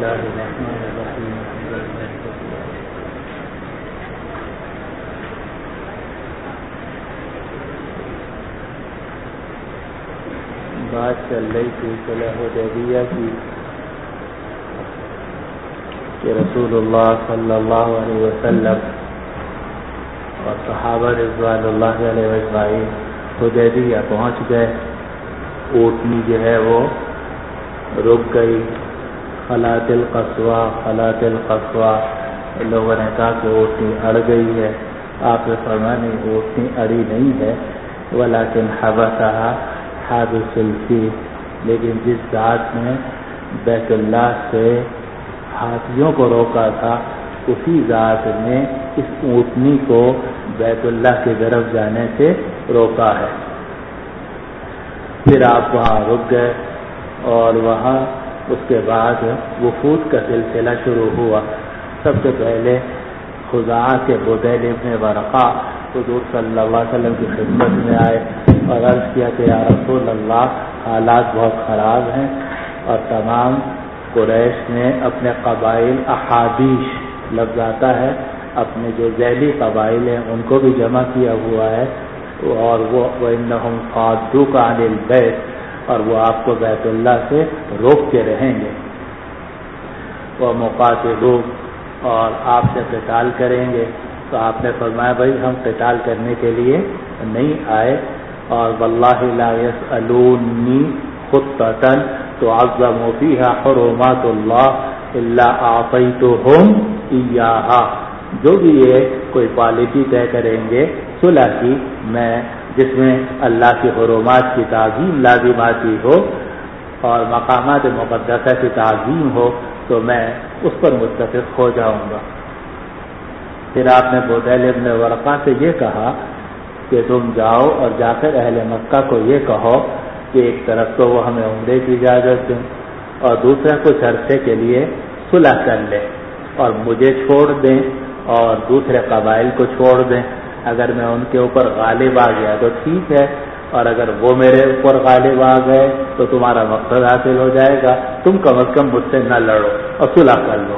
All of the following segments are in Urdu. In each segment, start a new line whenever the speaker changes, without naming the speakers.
الله الرحمن الرحيم. بات چل رہی تھی صلح حدیبیہ کی کہ رسول اللہ صلی اللہ علیہ وسلم اور صحابہ رضوان اللہ علیہ اجمعین حدیبیہ پہنچ گئے. اونٹنی جو ہے وہ رک گئی. خلات القصوى لوگوں نے کہا کہ اونٹنی اڑ گئی ہے. آپ نے فرمایا نہیں، اونٹنی اڑی نہیں ہے، ولکن حبسها حابس الفیل، لیکن جس ذات نے بیت اللہ سے ہاتھیوں کو روکا تھا اسی ذات نے اس اونٹنی کو بیت اللہ کی طرف جانے سے روکا ہے. پھر آپ وہاں رک گئے اور وہاں اس کے بعد وفود کا سلسلہ شروع ہوا. سب سے پہلے خزاعہ کے بدیل ابن ورقہ حضور صلی اللہ علیہ وسلم کی خدمت میں آئے اور عرض کیا کہ یا رسول اللہ، حالات بہت خراب ہیں اور تمام قریش نے اپنے قبائل احابیش لفظ آتا ہے، اپنے جو ذیلی قبائل ہیں ان کو بھی جمع کیا ہوا ہے اور وہ وَإِنَّهُمْ صَادُّوكَ عَنِ الْبَيْتِ، اور وہ آپ کو بیت اللہ سے روک کے رہیں گے. وہ مقاتلوک، اور آپ سے قتال کریں گے. تو آپ نے فرمایا بھائی ہم قتال کرنے کے لیے نہیں آئے، اور واللہ لا يسألونی خطة تعظم فيها حرمات اللہ الا اعطیتهم ایاہا. جو بھی یہ کوئی پالیسی طے کریں گے صلح کی، میں جس میں اللہ کی حرمات کی تعظیم لازم آتی ہو اور مقامات مقدسہ کی تعظیم ہو تو میں اس پر متفق ہو جاؤں گا. پھر آپ نے بدیل ابن ورقہ سے یہ کہا کہ تم جاؤ اور جا کر اہل مکہ کو یہ کہو کہ ایک طرف تو وہ ہمیں عمرے کی اجازت دیں اور دوسرا کچھ عرصے کے لیے صلح کر لیں اور مجھے چھوڑ دیں اور دوسرے قبائل کو چھوڑ دیں. اگر میں ان کے اوپر غالب آ گیا تو ٹھیک ہے، اور اگر وہ میرے اوپر غالب آ گئے تو تمہارا مقصد حاصل ہو جائے گا. تم کم از کم مجھ سے نہ لڑو اور صلح کر لو.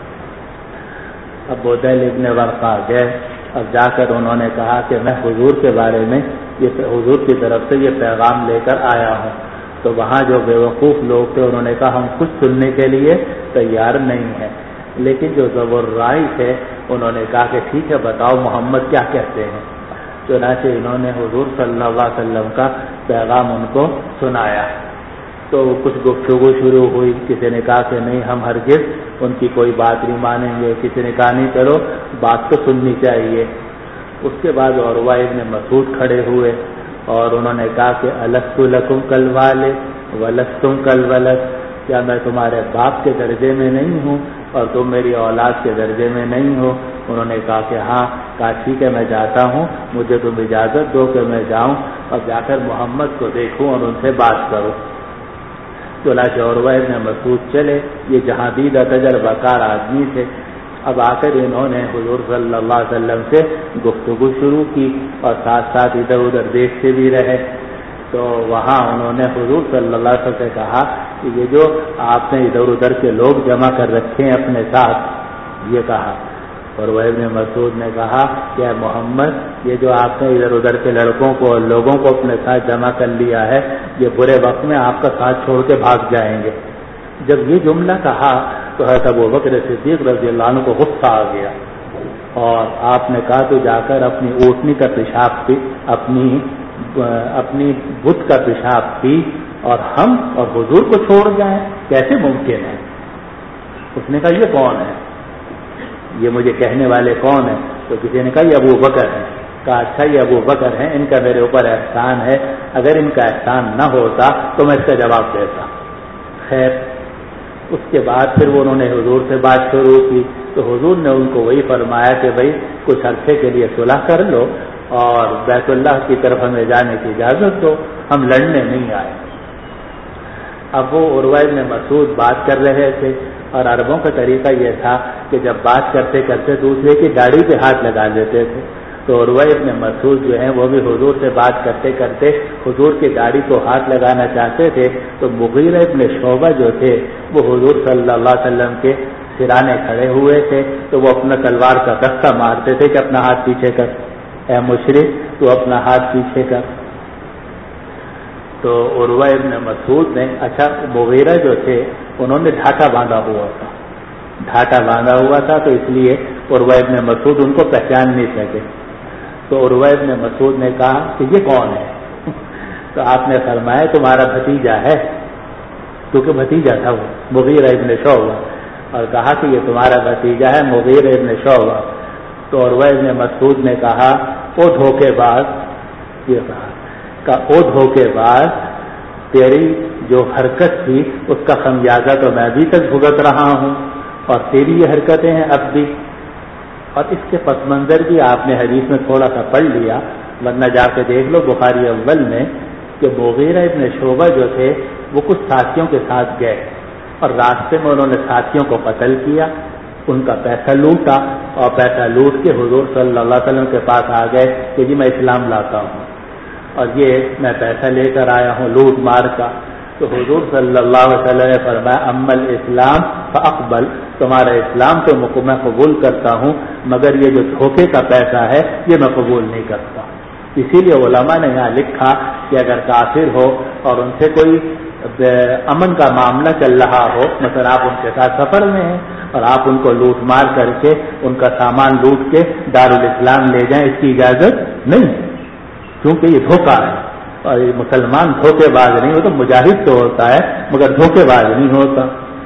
اب بدیل ابن ورقہ گئے. اب جا کر انہوں نے کہا کہ میں حضور کے بارے میں حضور کی طرف سے یہ پیغام لے کر آیا ہوں. تو وہاں جو بیوقوف لوگ تھے انہوں نے کہا ہم کچھ سننے کے لیے تیار نہیں ہیں. لیکن جو زبررائی تھے انہوں نے کہا کہ ٹھیک ہے بتاؤ محمد کیا کہتے ہیں. چنانچہ انہوں نے حضور صلی اللہ علیہ وسلم کا پیغام ان کو سنایا. تو کچھ گفتگو شروع ہوئی. کسی نے کہا کہ نہیں ہم ہرگز ان کی کوئی بات نہیں مانیں گے. کسی نے کہا نہیں چلو بات تو سننی چاہیے. اس کے بعد عروہ ابن مسعود کھڑے ہوئے اور انہوں نے کہا کہ الست لکم کالوالد ولستم کالولد، کیا میں تمہارے باپ کے درجے میں نہیں ہوں اور تم میری اولاد کے درجے میں نہیں ہو؟ انہوں نے کہا کہ ہاں. کہا ٹھیک ہے میں جاتا ہوں، مجھے تم اجازت دو کہ میں جاؤں اور جا کر محمد کو دیکھوں اور ان سے بات کروں. چنانچہ عروہ ابن مسعود چلے. یہ جہادیدہ تجربہ کار آدمی تھے. اب آ کر انہوں نے حضور صلی اللہ علیہ وسلم سے گفتگو شروع کی اور ساتھ ساتھ ادھر ادھر دیکھتے بھی رہے. تو وہاں انہوں نے حضور صلی اللہ علیہ وسلم سے کہا کہ یہ جو آپ نے ادھر ادھر کے لوگ جمع کر رکھے ہیں اپنے ساتھ، یہ کہا. اور وہ ابن مسعود نے کہا کہ اے محمد، یہ جو آپ نے ادھر ادھر کے لڑکوں کو اور لوگوں کو اپنے ساتھ جمع کر لیا ہے یہ برے وقت میں آپ کا ساتھ چھوڑ کے بھاگ جائیں گے. جب یہ جملہ کہا تو حضرت ابوبکر صدیق رضی اللہ عنہ کو غصہ آ گیا اور آپ نے کہا تو جا کر اپنی اونٹنی کا پیشاب پی، اپنی بت کا پیشاب پی اور ہم اور حضور کو چھوڑ جائیں، کیسے ممکن ہے؟ اس نے کہا یہ کون ہے، یہ مجھے کہنے والے کون ہیں؟ تو کسی نے کہا یہ ابو بکر ہے. کہا اچھا یہ ابو بکر ہیں، ان کا میرے اوپر احسان ہے، اگر ان کا احسان نہ ہوتا تو میں اس کا جواب دیتا. خیر اس کے بعد پھر انہوں نے حضور سے بات شروع کی تو حضور نے ان کو وہی فرمایا کہ بھائی کچھ عرصے کے لیے صلح کر لو اور بیت اللہ کی طرف ہمیں جانے کی اجازت دو، ہم لڑنے نہیں آئے. اب وہ عروہ ابن مسعود بات کر رہے تھے اور عربوں کا طریقہ یہ تھا کہ جب بات کرتے کرتے دوسرے کی داڑھی پہ ہاتھ لگا دیتے تھے تو عروہ ابن مسعود جو ہیں وہ بھی حضور سے بات کرتے کرتے حضور کی گاڑی کو ہاتھ لگانا چاہتے تھے، تو مغیرہ ابن شعبہ جو تھے وہ حضور صلی اللہ علیہ وسلم کے سرانے کھڑے ہوئے تھے، تو وہ اپنا تلوار کا دستہ مارتے تھے کہ اپنا ہاتھ پیچھے کر، اے مشرک تو اپنا ہاتھ پیچھے کر۔ تو عروہ ابن مسعود نے، اچھا مغیرہ جو تھے انہوں نے ڈھاٹا باندھا ہوا تھا تو اس لیے عروہ ابن مسعود ان کو پہچان نہیں سکے۔ تو عروہ ابن مسعود نے کہا کہ یہ کون ہے؟ تو آپ نے فرمایا تمہارا بھتیجا ہے، کیونکہ بھتیجا تھا وہ مغیرہ ابن شعبہ، اور کہا کہ یہ تمہارا بھتیجا ہے مغیرہ ابن شعبہ۔ تو عروہ ابن مسعود نے کہا او دھوکے باز، یہ کہا کہ او دھوکے باز، تیری جو حرکت تھی اس کا خمیازہ تو میں ابھی تک بھگت رہا ہوں، اور تیری یہ حرکتیں ہیں اب بھی۔ اور اس کے پس منظر بھی آپ نے حدیث میں تھوڑا سا پڑھ لیا، ورنہ جا کے دیکھ لو بخاری اول میں کہ مغیرہ ابن شعبہ جو تھے وہ کچھ ساتھیوں کے ساتھ گئے اور راستے میں انہوں نے ساتھیوں کو قتل کیا، ان کا پیسہ لوٹا، اور پیسہ لوٹ کے حضور صلی اللہ علیہ وسلم کے پاس آ گئے کہ جی میں اسلام لاتا ہوں اور یہ میں پیسہ لے کر آیا ہوں لوٹ مار کا۔ تو حضور صلی اللہ علیہ وسلم نے فرمایا اما الاسلام فاقبل، تمہارا اسلام تو میں قبول کرتا ہوں، مگر یہ جو دھوکے کا پیسہ ہے یہ میں قبول نہیں کرتا۔ اسی لیے علماء نے یہاں لکھا کہ اگر کافر ہو اور ان سے کوئی امن کا معاملہ چل رہا ہو، مثلا آپ ان کے ساتھ سفر میں ہیں اور آپ ان کو لوٹ مار کر کے ان کا سامان لوٹ کے دارالاسلام لے جائیں، اس کی اجازت نہیں، کیونکہ یہ دھوکہ ہے، اور یہ مسلمان دھوکے باز نہیں ہوتا، مجاہد تو ہوتا ہے مگر دھوکے باز نہیں ہوتا۔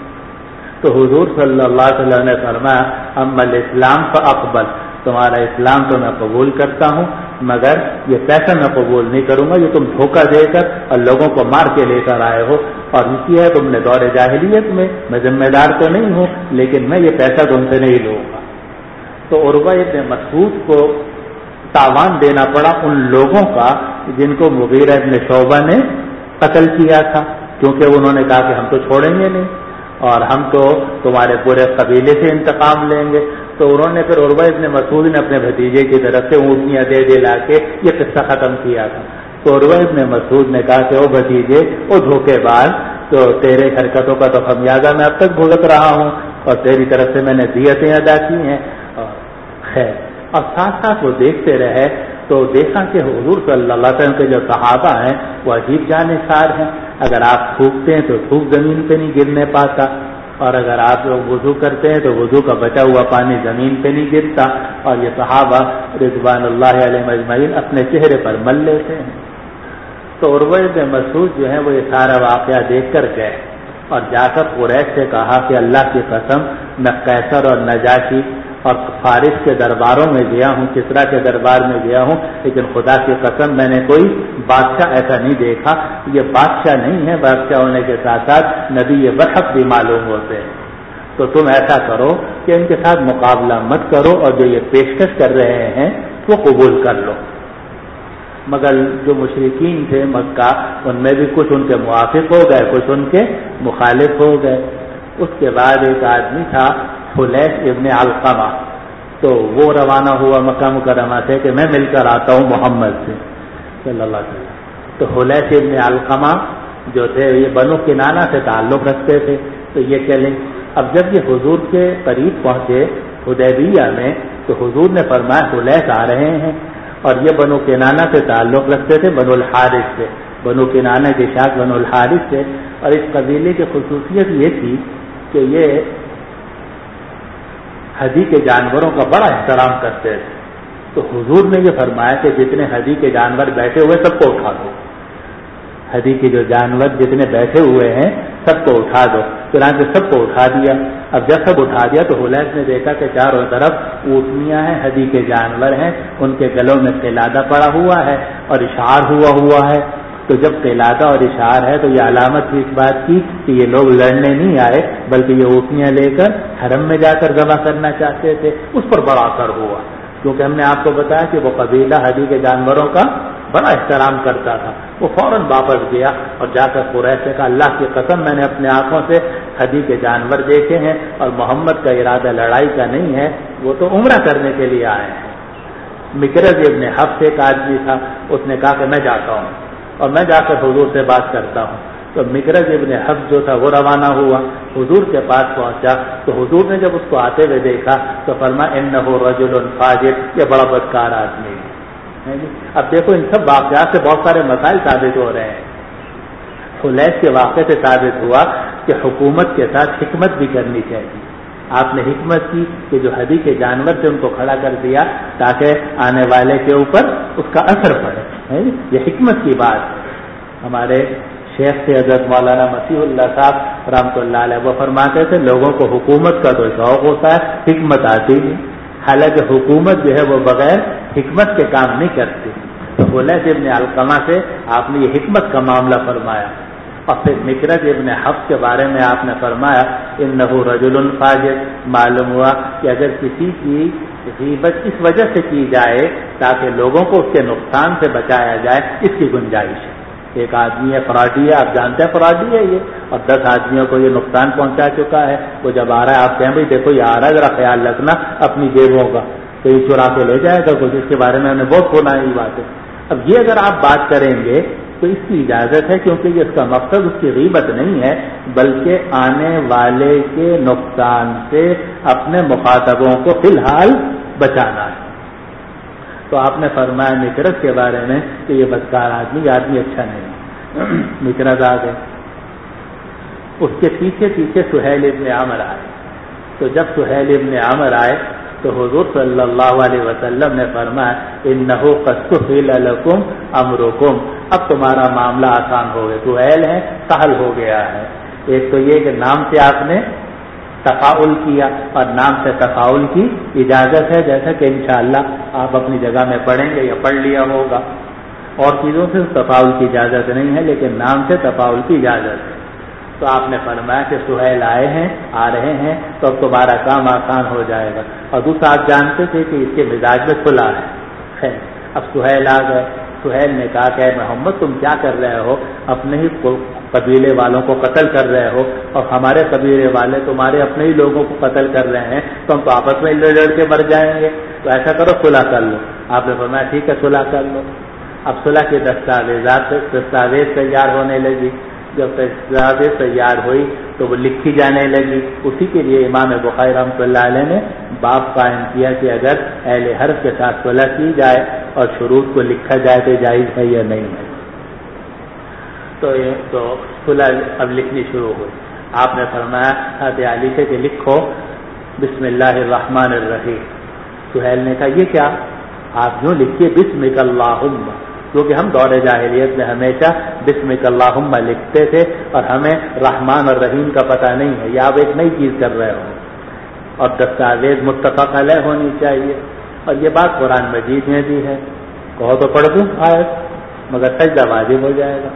تو حضور صلی اللہ علیہ وسلم نے فرمایا اما الاسلام فاقبل، تمہارا اسلام تو میں قبول کرتا ہوں مگر یہ پیسہ میں قبول نہیں کروں گا، یہ تم دھوکہ دے کر اور لوگوں کو مار کے لے کر آئے ہو، اور یہ کیا ہے تم نے دور جاہلیت میں ذمہ دار تو نہیں ہوں لیکن میں یہ پیسہ تم سے نہیں لوں گا۔ تو عروہ ابن مسعود کو تاوان دینا پڑا ان لوگوں کا جن کو مغیرہ ابن شعبہ نے قتل کیا تھا، کیونکہ انہوں نے کہا کہ ہم تو چھوڑیں گے نہیں اور ہم تو تمہارے پورے قبیلے سے انتقام لیں گے۔ تو انہوں نے پھر عروہ ابن مسعود نے اپنے بھتیجے کی طرف سے اونٹنیاں دے لا کے یہ قصہ ختم کیا تھا۔ تو عروہ ابن مسعود نے کہا کہ او بھتیجے، او دھوکے باز، تو تیرے حرکتوں کا تو خمیازہ میں اب تک بھگت رہا ہوں اور تیری طرف سے میں نے دیتیں ادا کی ہیں، اور خیر۔ اور ساتھ ساتھ وہ دیکھتے رہے تو دیکھا کہ حضور صلی اللہ علیہ وسلم کے جو صحابہ ہیں وہ عجیب جانثار ہیں، اگر آپ تھوکتے ہیں تو تھوک زمین پہ نہیں گرنے پاتا، اور اگر آپ لوگ وضو کرتے ہیں تو وضو کا بچا ہوا پانی زمین پہ نہیں گرتا، اور یہ صحابہ رضوان اللہ علیہم اجمعین اپنے چہرے پر مل لیتے ہیں۔ تو عروہ بن مسعود جو ہیں وہ یہ سارا واقعہ دیکھ کر گئے اور جا کر قریش سے کہا کہ اللہ کی قسم میں قیصر اور نجاشی اور فارس کے درباروں میں گیا ہوں، کسریٰ کے دربار میں گیا ہوں، لیکن خدا کی قسم میں نے کوئی بادشاہ ایسا نہیں دیکھا، یہ بادشاہ نہیں ہے، بادشاہ ہونے کے ساتھ ساتھ نبی برحق بھی معلوم ہوتے ہیں، تو تم ایسا کرو کہ ان کے ساتھ مقابلہ مت کرو اور جو یہ پیشکش کر رہے ہیں وہ قبول کر لو۔ مگر جو مشرکین تھے مکہ ان میں بھی کچھ ان کے موافق ہو گئے، کچھ ان کے مخالف ہو گئے۔ اس کے بعد ایک آدمی تھا حلیس ابن علقمہ، تو وہ روانہ ہوا مکہ مکرمہ سے کہ میں مل کر آتا ہوں محمد سے صلی اللہ علیہ وسلم۔ تو حلیس ابن علقمہ جو تھے یہ بنو کنانہ سے تعلق رکھتے تھے، تو یہ چلے۔ اب جب یہ حضور کے قریب پہنچے حدیبیہ میں تو حضور نے فرمایا حلیس آ رہے ہیں، اور یہ بنو کنانہ سے تعلق رکھتے تھے، بنو الحارث سے، بنو کنانہ کے شاخ بنو الحارث سے، اور اس قبیلے کی خصوصیت یہ تھی کہ یہ حدی کے جانوروں کا بڑا احترام کرتے تھے۔ تو حضور نے یہ فرمایا کہ جتنے حدی کے جانور بیٹھے ہوئے سب کو اٹھا دو، حدی کے جو جانور جتنے بیٹھے ہوئے ہیں سب کو اٹھا دو۔ چنانچہ سب کو اٹھا دیا۔ اب جب سب اٹھا دیا تو حلیس نے دیکھا کہ چاروں طرف اونٹنیاں ہیں، حدی کے جانور ہیں، ان کے گلوں میں قلادہ پڑا ہوا ہے اور اشعار ہوا ہے۔ تو جب قلادہ اور اشعار ہے تو یہ علامت تھی اس بات کی کہ یہ لوگ لڑنے نہیں آئے بلکہ یہ اونٹنیاں لے کر حرم میں جا کر ذبح کرنا چاہتے تھے۔ اس پر بڑا اثر ہوا کیونکہ ہم نے آپ کو بتایا کہ وہ قبیلہ حدی کے جانوروں کا بڑا احترام کرتا تھا۔ وہ فوراً واپس گیا اور جا کر قریش سے کہا اللہ کی قسم میں نے اپنے آنکھوں سے حدی کے جانور دیکھے ہیں اور محمد کا ارادہ لڑائی کا نہیں ہے، وہ تو عمرہ کرنے کے لیے آئے ہیں۔ مکرز ابن حفص ایک آدمی تھا، اس نے کہا کہ میں جاتا ہوں اور میں جا کر حضور سے بات کرتا ہوں. تو مکرز ابن حفص جو تھا وہ روانہ ہوا، حضور کے پاس پہنچا تو حضور نے جب اس کو آتے ہوئے دیکھا تو فرمایا انہ رجل فاجر، یہ بڑا بدکار آدمی ہے. اب دیکھو ان سب واقعات سے بہت سارے مسائل ثابت ہو رہے ہیں. خلیس کے واقعے سے ثابت ہوا کہ حکومت کے ساتھ حکمت بھی کرنی چاہیے. آپ نے حکمت کی کہ جو حدی کے جانور سے ان کو کھڑا کر دیا تاکہ آنے والے کے اوپر اس کا اثر پڑے. یہ حکمت کی بات ہے. ہمارے شیخ سے حضرت مولانا مسیح اللہ صاحب رحمۃ اللہ علیہ وہ فرماتے تھے لوگوں کو حکومت کا تو شوق ہوتا ہے، حکمت آتی نہیں. حالانکہ حکومت جو ہے وہ بغیر حکمت کے کام نہیں کرتی. تو خلیس ابن علقمہ سے آپ نے یہ حکمت کا معاملہ فرمایا. اور پھر مکرز ابن حفص کے بارے میں آپ نے فرمایا انہ رجل فاجر. معلوم ہوا کہ اگر کسی کی غیبت اس وجہ سے کی جائے تاکہ لوگوں کو اس کے نقصان سے بچایا جائے، اس کی گنجائش ہے. ایک آدمی ہے فراڈی ہے، آپ جانتے ہیں فراڈی ہے یہ، اور 10 آدمیوں کو یہ نقصان پہنچا چکا ہے. وہ جب آ رہا ہے آپ کہیں بھائی دیکھو یہ آ رہا ہے، ذرا خیال رکھنا اپنی جیبوں کا، تو یہ چرا کے لے جائے گا کچھ. اس کے بارے میں ہم نے بہت سنا ہے یہ باتیں. اب یہ اگر آپ بات کریں گے تو اس کی اجازت ہے، کیونکہ یہ اس کا مقصد اس کی غیبت نہیں ہے بلکہ آنے والے کے نقصان سے اپنے مخاطبوں کو فی الحال بچانا ہے. تو آپ نے فرمایا مکرز کے بارے میں کہ یہ بدکار آدمی اچھا نہیں. مکرز آ گئے. اس کے پیچھے پیچھے سہیل ابن عامر آئے. تو جب سہیل ابن عامر آئے تو حضور صلی اللہ علیہ وسلم نے فرمایا انہ قد سہل لکم امرکم، اب تمہارا معاملہ آسان ہو گیا. سہیل ہے، سہل ہو گیا ہے. ایک تو یہ کہ نام سے آپ نے تفاعل کیا اور نام سے تفاعل کی اجازت ہے، جیسا کہ انشاءاللہ آپ اپنی جگہ میں پڑھیں گے یا پڑھ لیا ہوگا. اور چیزوں سے تفاعل کی اجازت نہیں ہے لیکن نام سے تفاعل کی اجازت ہے. تو آپ نے فرمایا کہ سہیل آئے ہیں، آ رہے ہیں، تو اب تمہارا کام آسان ہو جائے گا. اور دوسرا آپ جانتے تھے کہ اس کے مزاج میں کھلا ہے. خیر اب سہیل آ گئے. سہیل نے کہا کہ اے محمد تم کیا کر رہے ہو، اپنے ہی قبیلے والوں کو قتل کر رہے ہو اور ہمارے قبیلے والے تمہارے اپنے ہی لوگوں کو قتل کر رہے ہیں، تو ہم تو آپس میں لڑ کے مر جائیں گے. تو ایسا کرو صلح کر لو. آپ نے فرمایا ٹھیک ہے صلح کر لو. اب صلح کی دستاویز تیار ہونے لگی. جب دستاویز تیار ہوئی تو وہ لکھی جانے لگی. اسی کے لیے امام بخاری رحمۃ اللہ علیہ نے باب قائم کیا کہ اگر اہل حرف کے ساتھ صلح کی جائے اور شروط کو لکھا جائے تو جائز ہے یا نہیں ہے. تو صلح اب لکھنی شروع ہوئی. آپ نے فرمایا حضرت علی سے کہ لکھو بسم اللہ الرحمن الرحیم. سہیل نے کہا یہ کیا؟ آپ یوں لکھیے بسمک اللہم، کیونکہ ہم دور جاہلیت میں ہمیشہ بسمک اللہم لکھتے تھے اور ہمیں رحمان اور رحیم کا پتہ نہیں ہے. یہ آپ ایک نئی چیز کر رہے ہو. اور دستاویز متفق علیہ ہونی چاہیے. اور یہ بات قرآن مجید میں بھی ہے. کہو تو پڑھ دوں آیت، مگر سجدہ واجب ہو جائے گا.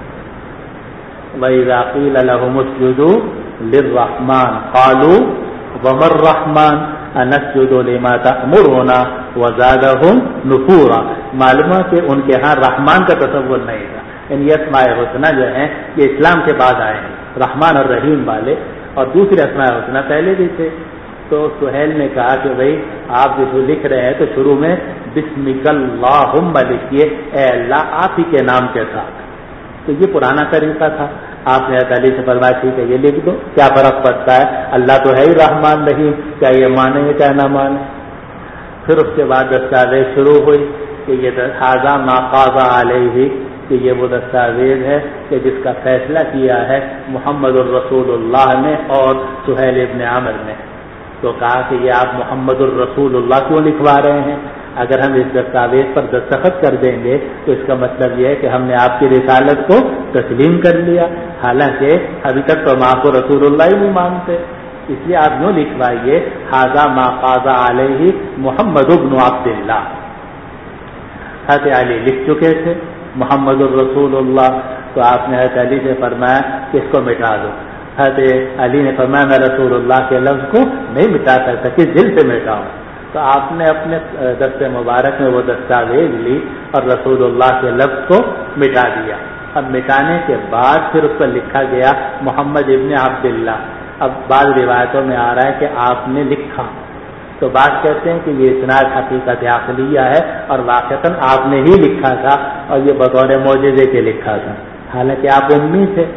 وَإِذَا قِيلَ لَهُمُ اسْجُدُوا لِلرَّحْمَنِ قَالُوا وَمَا الرَّحْمَنُ أَنَسْجُدُ لِمَا تَأْمُرُنَا وَزَادَهُمْ نُفُورًا. معلوم ہے کہ ان کے ہاں رحمان کا تصور نہیں تھا. یہ اسماء حسنہ جو ہیں یہ اسلام کے بعد آئے ہیں، رحمان اور رحیم والے، اور دوسرے اسماء حسنہ پہلے بھی تھے. تو سہیل نے کہا کہ بھائی آپ جو لکھ رہے ہیں تو شروع میں بسمک اللہم لکھیے، اے اللہ آپ ہی کے نام کے ساتھ. تو یہ پرانا طریقہ تھا. آپ نے علی سے فرمایا ٹھیک ہے یہ لکھ دو، کیا فرق پڑتا ہے، اللہ تو ہے ہی رحمان رحیم، کیا یہ مانے یا کیا نہ مانے. پھر اس کے بعد دستاویز شروع ہوئی کہ یہ حاذا ما قاض علیہ، کہ یہ وہ دستاویز ہے کہ جس کا فیصلہ کیا ہے محمد الرسول اللہ نے اور سہیل ابن عامر نے. تو کہا کہ یہ آپ محمد الرسول اللہ کیوں لکھوا رہے ہیں؟ اگر ہم اس دستاویز پر دستخط کر دیں گے تو اس کا مطلب یہ ہے کہ ہم نے آپ کی رسالت کو تسلیم کر لیا، حالانکہ ابھی تک تو ہم آپ کو رسول اللہ ہی نہیں مانتے. اس لیے آپ یوں لکھوائیے حاذا ما قاض علیہ محمد ابن عبداللہ. حضرت علی لکھ چکے تھے محمد الرسول اللہ. تو آپ نے حضرت علی سے فرمایا کہ اس کو مٹا دو. حضرت علی نے فرمایا میں رسول اللہ کے لفظ کو نہیں مٹا سکتا، کس دل سے مٹاؤں. تو آپ نے اپنے دست مبارک میں وہ دستاویز لی اور رسول اللہ کے لفظ کو مٹا دیا. اب مٹانے کے بعد پھر اس پر لکھا گیا محمد ابن عبداللہ. اب بعض روایتوں میں آ رہا ہے کہ آپ نے لکھا تو بات کہتے ہیں کہ یہ اسناد حقیقت عقلیہ ہے اور واقعتاً آپ نے ہی لکھا تھا اور یہ بطور معجزے کے لکھا تھا، حالانکہ آپ امی تھے.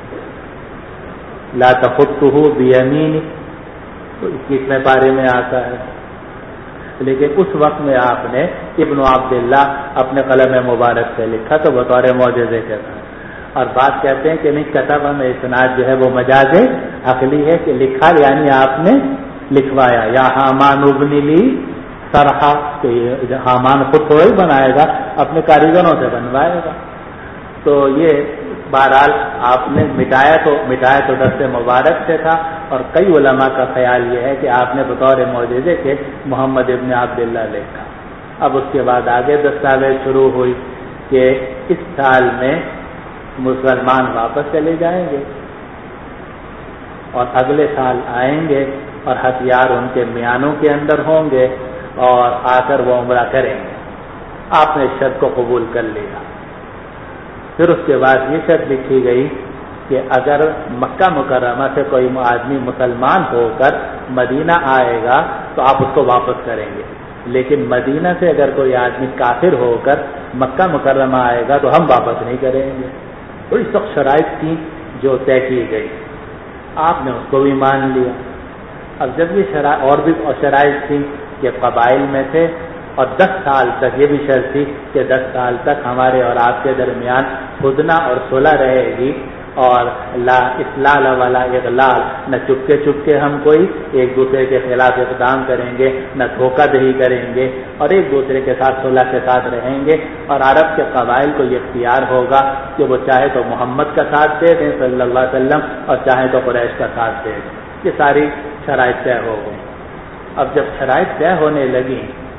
لا تخطہ بیمینی تو 21ویں پارے میں آتا ہے، لیکن اس وقت میں آپ نے ابن عبداللہ اپنے قلم مبارک سے لکھا تو بطور معجزے کے تھا. اور بات کہتے ہیں کہ نہیں، کتب میں اسناد جو ہے وہ مجاز عقلی ہے کہ لکھا یعنی آپ نے لکھوایا. یا حامان ابن لی سرحا، تو یہ حامان خود تھوڑا ہی بنائے گا، اپنے کاریگروں سے بنوائے گا. تو یہ بہرحال آپ نے مٹایا تو دست مبارک سے تھا. اور کئی علماء کا خیال یہ ہے کہ آپ نے بطور معجزے کے محمد ابن عبداللہ لکھا. اب اس کے بعد آگے دستاویز شروع ہوئی کہ اس سال میں مسلمان واپس چلے جائیں گے اور اگلے سال آئیں گے اور ہتھیار ان کے میانوں کے اندر ہوں گے اور آ کر وہ عمرہ کریں گے. آپ نے اس شرط کو قبول کر لیا. پھر اس کے بعد یہ شرط لکھی گئی کہ اگر مکہ مکرمہ سے کوئی آدمی مسلمان ہو کر مدینہ آئے گا تو آپ اس کو واپس کریں گے، لیکن مدینہ سے اگر کوئی آدمی کافر ہو کر مکہ مکرمہ آئے گا تو ہم واپس نہیں کریں گے. بڑی سخت شرائط تھی جو طے کی گئی، آپ نے اس کو بھی مان لیا. اب جب یہ اور بھی شرائط تھی کہ قبائل میں تھے اور 10 سال تک یہ بھی شرط تھی کہ 10 سال تک ہمارے اور آپ کے درمیان ہدنہ اور صلح رہے گی اور لا اصلاح ولا اغلال، نہ چپکے ہم کوئی ایک دوسرے کے خلاف اقدام کریں گے، نہ دھوکہ دہی کریں گے اور ایک دوسرے کے ساتھ صلح کے ساتھ رہیں گے. اور عرب کے قبائل کو یہ اختیار ہوگا کہ وہ چاہے تو محمد کا ساتھ دے دیں صلی اللہ علیہ وسلم اور چاہے تو قریش کا ساتھ دے دیں. یہ ساری شرائط طے ہو گئی. اب جب شرائط طے ہونے لگی،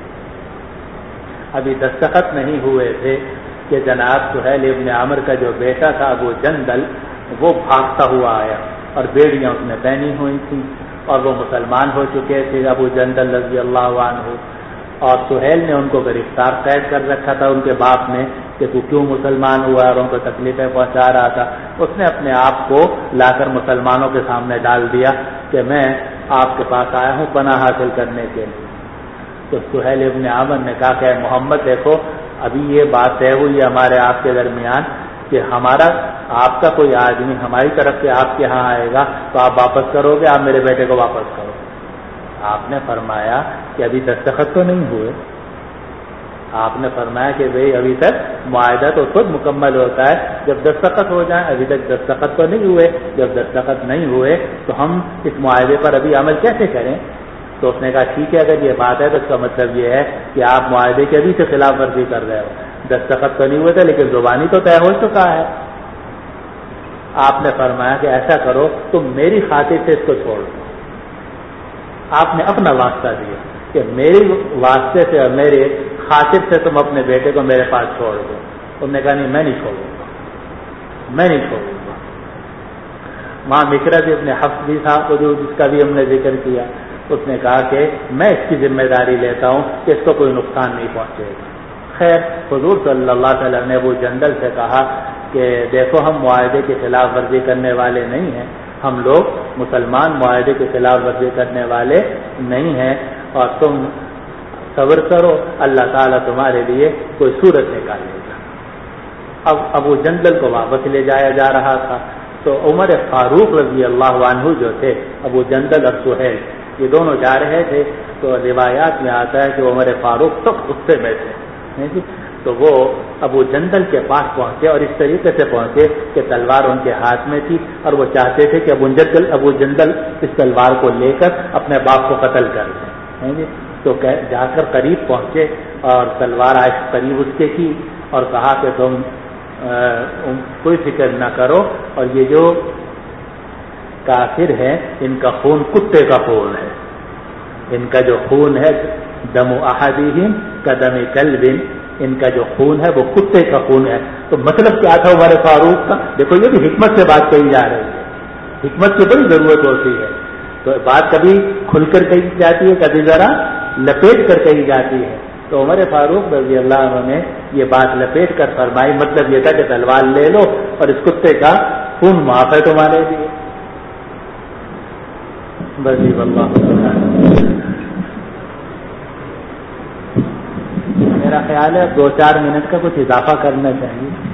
ابھی دستخط نہیں ہوئے تھے کہ جناب سہیل ابن عامر کا جو بیٹا تھا ابو جندل وہ بھاگتا ہوا آیا اور بیڑیاں اس میں پہنی ہوئی تھیں اور وہ مسلمان ہو چکے تھے ابو جندل رضی اللہ عنہ. اور سہیل نے ان کو گرفتار قید کر رکھا تھا ان کے باپ نے کہ تو کیوں مسلمان ہوا اور ان کو تکلیفیں پہنچا رہا تھا. اس نے اپنے آپ کو لا کر مسلمانوں کے سامنے ڈال دیا کہ میں آپ کے پاس آیا ہوں پناہ حاصل کرنے کے لیے. تو سہیل ابن عامر نے کہا کہ محمد دیکھو ابھی یہ بات طے ہوئی ہے ہمارے آپ کے درمیان کہ آپ کا کوئی آدمی ہماری طرف سے آپ کے ہاں آئے گا تو آپ واپس کرو گے، آپ میرے بیٹے کو واپس کرو. آپ نے فرمایا کہ ابھی دستخط تو نہیں ہوئے. آپ نے فرمایا کہ بھئی ابھی تک معاہدہ تو خود مکمل ہوتا ہے جب دستخط ہو جائیں، ابھی تک دستخط تو نہیں ہوئے. جب دستخط نہیں ہوئے تو ہم اس معاہدے پر ابھی عمل کیسے کریں؟ تو اس نے کہا ٹھیک ہے، اگر یہ بات ہے تو اس کا مطلب یہ ہے کہ آپ معاہدے کے ابھی سے خلاف ورزی کر رہے ہو. دستخط تو نہیں ہوئے تھے لیکن زبانی تو طے ہو چکا ہے. آپ نے فرمایا کہ ایسا کرو تم میری خاطر سے اس کو چھوڑ دو. آپ نے اپنا واسطہ دیا کہ میری واسطے سے اور میرے خاطر سے تم اپنے بیٹے کو میرے پاس چھوڑ دو. انہوں نے کہا نہیں میں نہیں چھوڑوں گا. وہاں مکرز ابن حفص بھی تھا جس کا بھی ہم نے ذکر کیا. اس نے کہا کہ میں اس کی ذمہ داری لیتا ہوں کہ اس کو کوئی نقصان نہیں پہنچے گا. خیر حضور صلی اللہ علیہ وسلم نے ابو جندل سے کہا کہ دیکھو ہم معاہدے کی خلاف ورزی کرنے والے نہیں ہیں، ہم لوگ مسلمان معاہدے کی خلاف ورزی کرنے والے نہیں ہیں اور تم صبر کرو، اللہ تعالیٰ تمہارے لیے کوئی صورت نکالے گا. اب ابو جندل کو واپس لے جایا جا رہا تھا تو عمر فاروق رضی اللہ عنہ جو تھے، ابو جندل اور سہیل یہ دونوں جا رہے تھے. تو روایات میں آتا ہے کہ عمر فاروق سب غصے میں تھے، تو وہ ابو جندل کے پاس پہنچے اور اس طریقے سے پہنچے کہ تلوار ان کے ہاتھ میں تھی اور وہ چاہتے تھے کہ ابو جندل اس تلوار کو لے کر اپنے باپ کو قتل کر دیں. تو جا کر قریب پہنچے اور تلوار قریب اس کے کی اور کہا کہ تم کوئی فکر نہ کرو اور یہ جو کافر ہے ان کا خون کتے کا خون ہے، ان کا جو خون ہے دم احدہم کدم کلب، ان کا جو خون ہے وہ کتے کا خون ہے. تو مطلب کیا تھا عمر فاروق کا؟ دیکھو یہ بھی حکمت سے بات کہی جا رہی ہے، حکمت کی بڑی ضرورت ہوتی ہے. تو بات کبھی کھل کر کہی جاتی ہے، کبھی ذرا لپیٹ کر کہی جاتی ہے. تو عمر فاروق رضی اللہ عنہ نے یہ بات لپیٹ کر فرمائی، مطلب یہ تھا کہ تلوار لے لو اور اس کتے کا خون معاف ہے تمہارے لیے. میرا خیال ہے 2-4 منٹ کا کچھ اضافہ کرنا چاہیے.